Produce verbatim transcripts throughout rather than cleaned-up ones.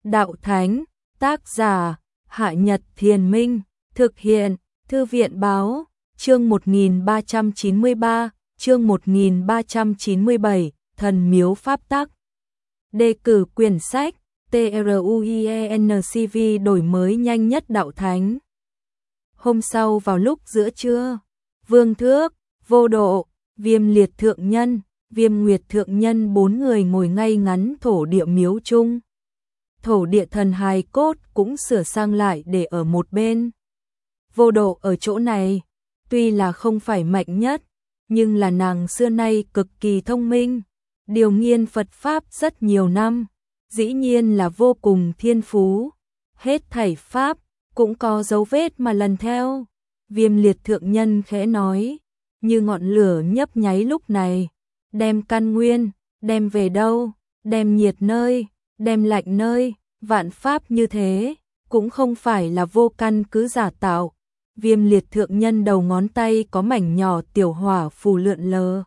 đạo thánh, tác giả, Hạ Nhật Thiền Minh, thực hiện, Thư viện báo, chương một nghìn ba trăm chín mươi ba, chương một nghìn ba trăm chín mươi bảy, Thần Miếu Pháp Tắc. Đề cử quyển sách, TRUIENCV đổi mới nhanh nhất đạo thánh. Hôm sau vào lúc giữa trưa, Vương Thước, Vô Độ, Viêm Liệt Thượng Nhân, Viêm Nguyệt Thượng Nhân bốn người ngồi ngay ngắn thổ địa miếu chung. Thổ địa thần hài cốt cũng sửa sang lại để ở một bên. Vô Độ ở chỗ này, tuy là không phải mạnh nhất, nhưng là nàng xưa nay cực kỳ thông minh, điều nghiên Phật Pháp rất nhiều năm, dĩ nhiên là vô cùng thiên phú. Hết thảy Pháp, cũng có dấu vết mà lần theo. Viêm Liệt Thượng Nhân khẽ nói, như ngọn lửa nhấp nháy lúc này, đem căn nguyên, đem về đâu, đem nhiệt nơi, đem lạnh nơi, vạn Pháp như thế, cũng không phải là vô căn cứ giả tạo. Viêm Liệt Thượng Nhân đầu ngón tay có mảnh nhỏ tiểu hỏa phù lượn lờ.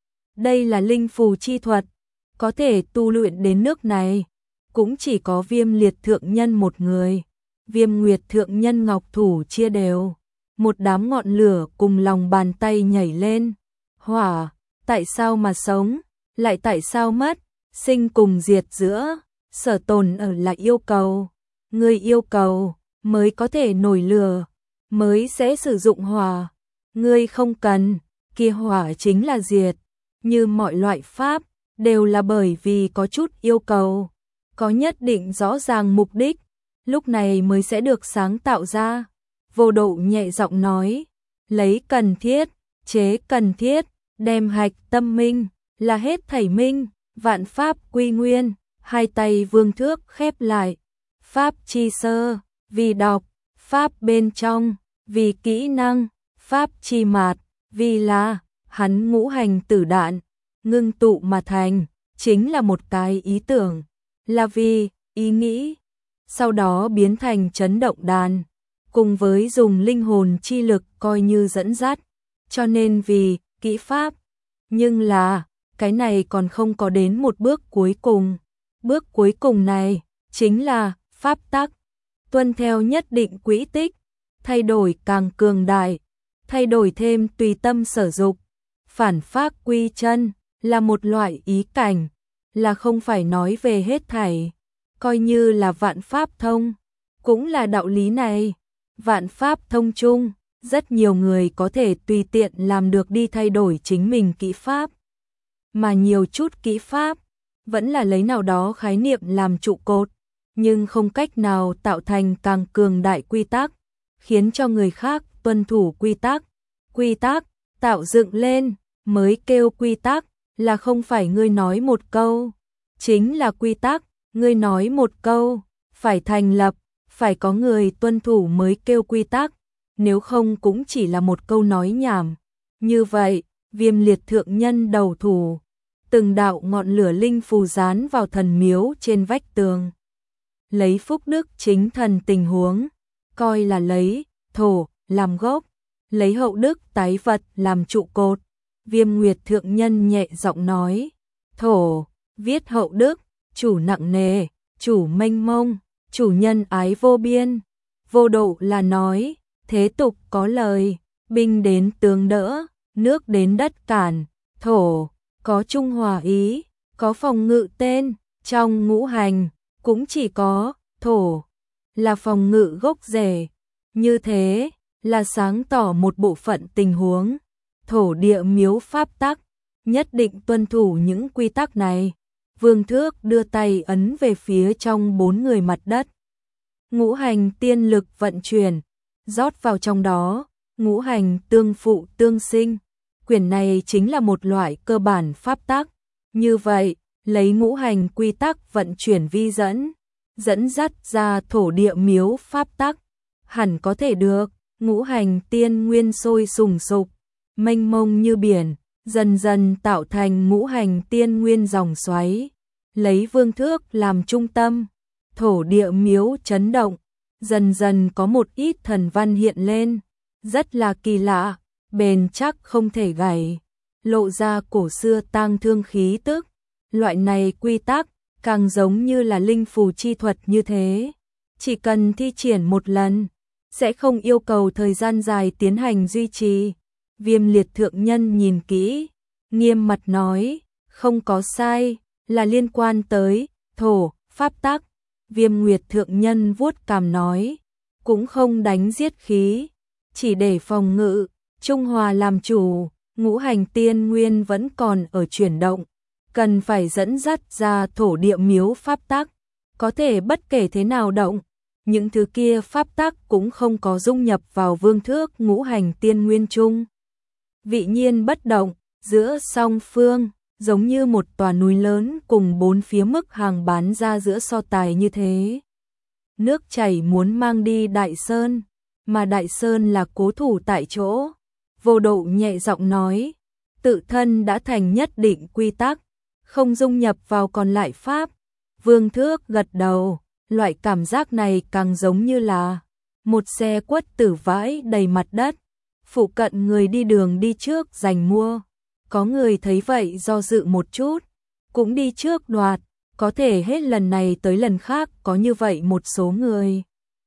Đây là linh phù chi thuật, có thể tu luyện đến nước này, cũng chỉ có Viêm Liệt Thượng Nhân một người. Viêm Nguyệt Thượng Nhân ngọc thủ chia đều, một đám ngọn lửa cùng lòng bàn tay nhảy lên. Hỏa, tại sao mà sống, lại tại sao mất, sinh cùng diệt giữa, sở tồn ở là yêu cầu. Người yêu cầu, mới có thể nổi lửa, mới sẽ sử dụng hỏa. Ngươi không cần, kia hỏa chính là diệt. Như mọi loại pháp, đều là bởi vì có chút yêu cầu, có nhất định rõ ràng mục đích, lúc này mới sẽ được sáng tạo ra. Vô Độ nhẹ giọng nói, lấy cần thiết, chế cần thiết, đem hạch tâm minh, là hết thảy minh, vạn pháp quy nguyên. Hai tay Vương Thước khép lại, pháp chi sơ, vì đọc, pháp bên trong, vì kỹ năng, pháp chi mạt, vì là, hắn ngũ hành tử đạn, ngưng tụ mà thành, chính là một cái ý tưởng, là vì, ý nghĩ, sau đó biến thành chấn động đàn, cùng với dùng linh hồn chi lực coi như dẫn dắt, cho nên vì, kỹ pháp, nhưng là, cái này còn không có đến một bước cuối cùng. Bước cuối cùng này, chính là, pháp tắc, tuân theo nhất định quỹ tích, thay đổi càng cường đại, thay đổi thêm tùy tâm sở dục, phản phác quy chân, là một loại ý cảnh, là không phải nói về hết thảy, coi như là vạn pháp thông, cũng là đạo lý này. Vạn pháp thông chung, rất nhiều người có thể tùy tiện làm được đi thay đổi chính mình kỹ pháp, mà nhiều chút kỹ pháp, vẫn là lấy nào đó khái niệm làm trụ cột, nhưng không cách nào tạo thành càng cường đại quy tắc, khiến cho người khác tuân thủ quy tắc. Quy tắc, tạo dựng lên, mới kêu quy tắc, là không phải ngươi nói một câu, chính là quy tắc, ngươi nói một câu, phải thành lập, phải có người tuân thủ mới kêu quy tắc, nếu không cũng chỉ là một câu nói nhảm. Như vậy, Viêm Liệt Thượng Nhân đầu thủ, từng đạo ngọn lửa linh phù dán vào thần miếu trên vách tường. Lấy phúc đức chính thần tình huống, coi là lấy thổ làm gốc, lấy hậu đức tái vật làm trụ cột. Viêm Nguyệt Thượng Nhân nhẹ giọng nói, thổ, viết hậu đức, chủ nặng nề, chủ mênh mông, chủ nhân ái vô biên. Vô Độ là nói, thế tục có lời, binh đến tướng đỡ, nước đến đất cản. Thổ, có trung hòa ý, có phòng ngự tên, trong ngũ hành, cũng chỉ có, thổ, là phòng ngự gốc rễ. Như thế, là sáng tỏ một bộ phận tình huống. Thổ địa miếu pháp tắc, nhất định tuân thủ những quy tắc này. Vương Thước đưa tay ấn về phía trong bốn người mặt đất. Ngũ hành tiên lực vận chuyển, rót vào trong đó, ngũ hành tương phụ tương sinh. Quyển này chính là một loại cơ bản pháp tắc. Như vậy, lấy ngũ hành quy tắc vận chuyển vi dẫn, dẫn dắt ra thổ địa miếu pháp tắc, hẳn có thể được. Ngũ hành tiên nguyên sôi sùng sục, mênh mông như biển, dần dần tạo thành ngũ hành tiên nguyên dòng xoáy. Lấy Vương Thước làm trung tâm, thổ địa miếu chấn động, dần dần có một ít thần văn hiện lên, rất là kỳ lạ, bền chắc không thể gãy, lộ ra cổ xưa tang thương khí tức. Loại này quy tắc, càng giống như là linh phù chi thuật như thế. Chỉ cần thi triển một lần, sẽ không yêu cầu thời gian dài tiến hành duy trì. Viêm liệt thượng nhân nhìn kỹ, nghiêm mặt nói, không có sai, là liên quan tới thổ, pháp tắc. Viêm nguyệt thượng nhân vuốt cằm nói, cũng không đánh giết khí, chỉ để phòng ngự, trung hòa làm chủ, ngũ hành tiên nguyên vẫn còn ở chuyển động, cần phải dẫn dắt ra thổ địa miếu pháp tắc, có thể bất kể thế nào động, những thứ kia pháp tắc cũng không có dung nhập vào vương thước ngũ hành tiên nguyên chung. Vị nhiên bất động, giữa song phương, giống như một tòa núi lớn cùng bốn phía mức hàng bán ra giữa so tài như thế. Nước chảy muốn mang đi Đại Sơn, mà Đại Sơn là cố thủ tại chỗ. Vô Độ nhẹ giọng nói, tự thân đã thành nhất định quy tắc, không dung nhập vào còn lại pháp. Vương Thước gật đầu, loại cảm giác này càng giống như là một xe quất tử vãi đầy mặt đất. Phụ cận người đi đường đi trước giành mua, có người thấy vậy do dự một chút, cũng đi trước đoạt, có thể hết lần này tới lần khác có như vậy một số người.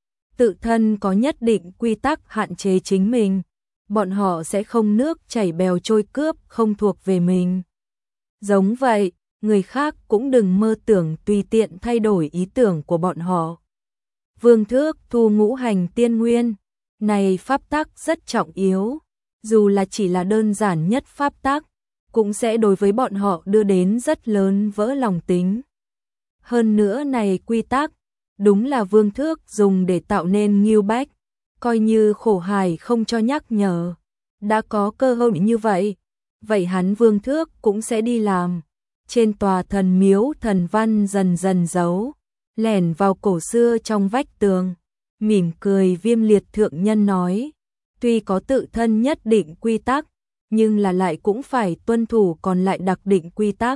Tự thân có nhất định quy tắc hạn chế chính mình, bọn họ sẽ không nước chảy bèo trôi cướp không thuộc về mình. Giống vậy, người khác cũng đừng mơ tưởng tùy tiện thay đổi ý tưởng của bọn họ. Vương Thước thu ngũ hành tiên nguyên, này pháp tắc rất trọng yếu, dù là chỉ là đơn giản nhất pháp tắc, cũng sẽ đối với bọn họ đưa đến rất lớn vỡ lòng tính. Hơn nữa này quy tắc, đúng là Vương Thước dùng để tạo nên Ngưu Bách, coi như khổ hài không cho nhắc nhở. Đã có cơ hội như vậy, vậy hắn Vương Thước cũng sẽ đi làm. Trên tòa thần miếu thần văn dần dần giấu, lẻn vào cổ xưa trong vách tường, mỉm cười Viêm liệt thượng nhân nói, tuy có tự thân nhất định quy tắc, nhưng là lại cũng phải tuân thủ còn lại đặc định quy tắc.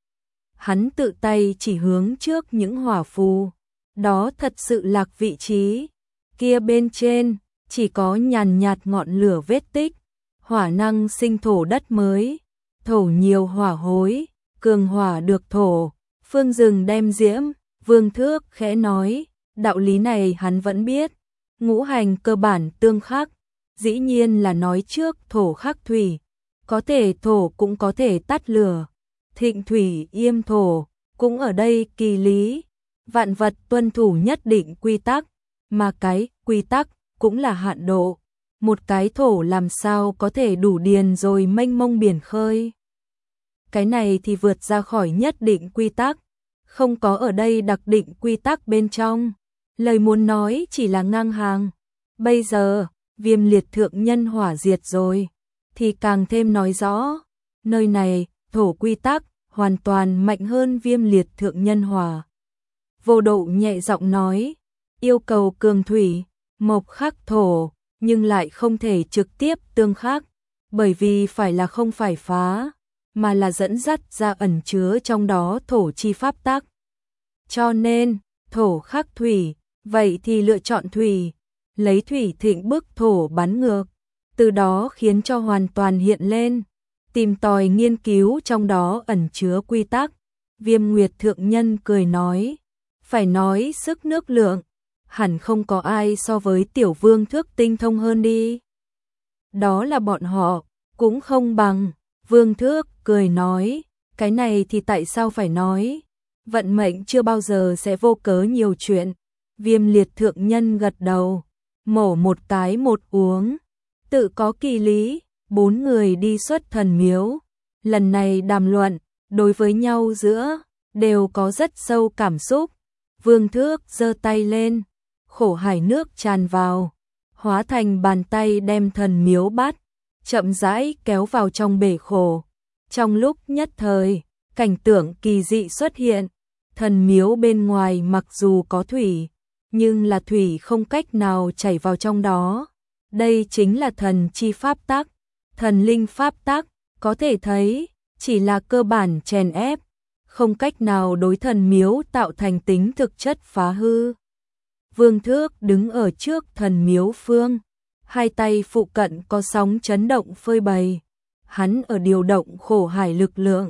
Hắn tự tay chỉ hướng trước những hỏa phù, đó thật sự lạc vị trí, kia bên trên chỉ có nhàn nhạt ngọn lửa vết tích, hỏa năng sinh thổ đất mới, thổ nhiều hỏa hối, cường hỏa được thổ, phương rừng đem diễm. Vương Thước khẽ nói, đạo lý này hắn vẫn biết, ngũ hành cơ bản tương khắc, dĩ nhiên là nói trước thổ khắc thủy, có thể thổ cũng có thể tắt lửa, thịnh thủy yêm thổ, cũng ở đây kỳ lý, vạn vật tuân thủ nhất định quy tắc, mà cái quy tắc cũng là hạn độ, một cái thổ làm sao có thể đủ điền rồi mênh mông biển khơi. Cái này thì vượt ra khỏi nhất định quy tắc, không có ở đây đặc định quy tắc bên trong, lời muốn nói chỉ là ngang hàng. Bây giờ, Viêm liệt thượng nhân hỏa diệt rồi, thì càng thêm nói rõ, nơi này, thổ quy tắc, hoàn toàn mạnh hơn Viêm liệt thượng nhân hỏa. Vô Độ nhẹ giọng nói, yêu cầu cường thủy, mộc khắc thổ, nhưng lại không thể trực tiếp tương khắc, bởi vì phải là không phải phá, mà là dẫn dắt ra ẩn chứa trong đó thổ chi pháp tắc. Cho nên, thổ khắc thủy, vậy thì lựa chọn thủy, lấy thủy thịnh bức thổ bắn ngược, từ đó khiến cho hoàn toàn hiện lên, tìm tòi nghiên cứu trong đó ẩn chứa quy tắc. Viêm Nguyệt thượng nhân cười nói, phải nói sức nước lượng, hẳn không có ai so với tiểu Vương Thước tinh thông hơn đi. Đó là bọn họ, cũng không bằng. Vương Thước cười nói, cái này thì tại sao phải nói, vận mệnh chưa bao giờ sẽ vô cớ nhiều chuyện. Viêm liệt thượng nhân gật đầu, mổ một cái một uống, tự có kỳ lý. Bốn người đi xuất thần miếu, lần này đàm luận, đối với nhau giữa, đều có rất sâu cảm xúc. Vương Thước giơ tay lên, khổ hải nước tràn vào, hóa thành bàn tay đem thần miếu bắt, chậm rãi kéo vào trong bể khổ. Trong lúc nhất thời, cảnh tượng kỳ dị xuất hiện, thần miếu bên ngoài mặc dù có thủy, nhưng là thủy không cách nào chảy vào trong đó. Đây chính là thần chi pháp tắc, thần linh pháp tắc, có thể thấy, chỉ là cơ bản chèn ép, không cách nào đối thần miếu tạo thành tính thực chất phá hư. Vương Thước đứng ở trước thần miếu phương, hai tay phụ cận có sóng chấn động phơi bày, hắn ở điều động khổ hải lực lượng,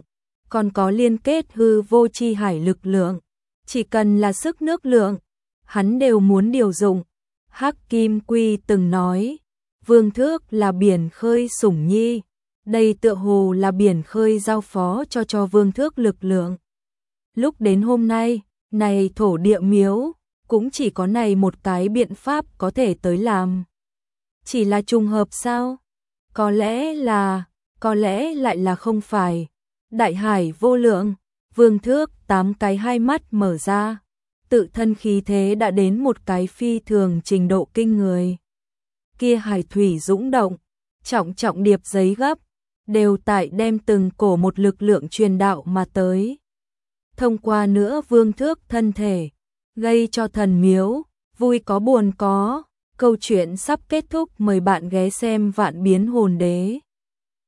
còn có liên kết hư vô chi hải lực lượng, chỉ cần là sức nước lượng, hắn đều muốn điều dụng. Hắc Kim Quy từng nói, Vương Thước là biển khơi sủng nhi, đây tựa hồ là biển khơi giao phó cho cho Vương Thước lực lượng. Lúc đến hôm nay, này thổ địa miếu, cũng chỉ có này một cái biện pháp có thể tới làm. Chỉ là trùng hợp sao? Có lẽ là, có lẽ lại là không phải. Đại hải vô lượng, Vương Thước tám cái hai mắt mở ra, tự thân khí thế đã đến một cái phi thường trình độ kinh người. Kia hải thủy dũng động, trọng trọng điệp giấy gấp, đều tại đem từng cổ một lực lượng truyền đạo mà tới. Thông qua nữa Vương Thước thân thể, gây cho thần miếu, vui có buồn có, câu chuyện sắp kết thúc, mời bạn ghé xem Vạn Biến Hồn Đế.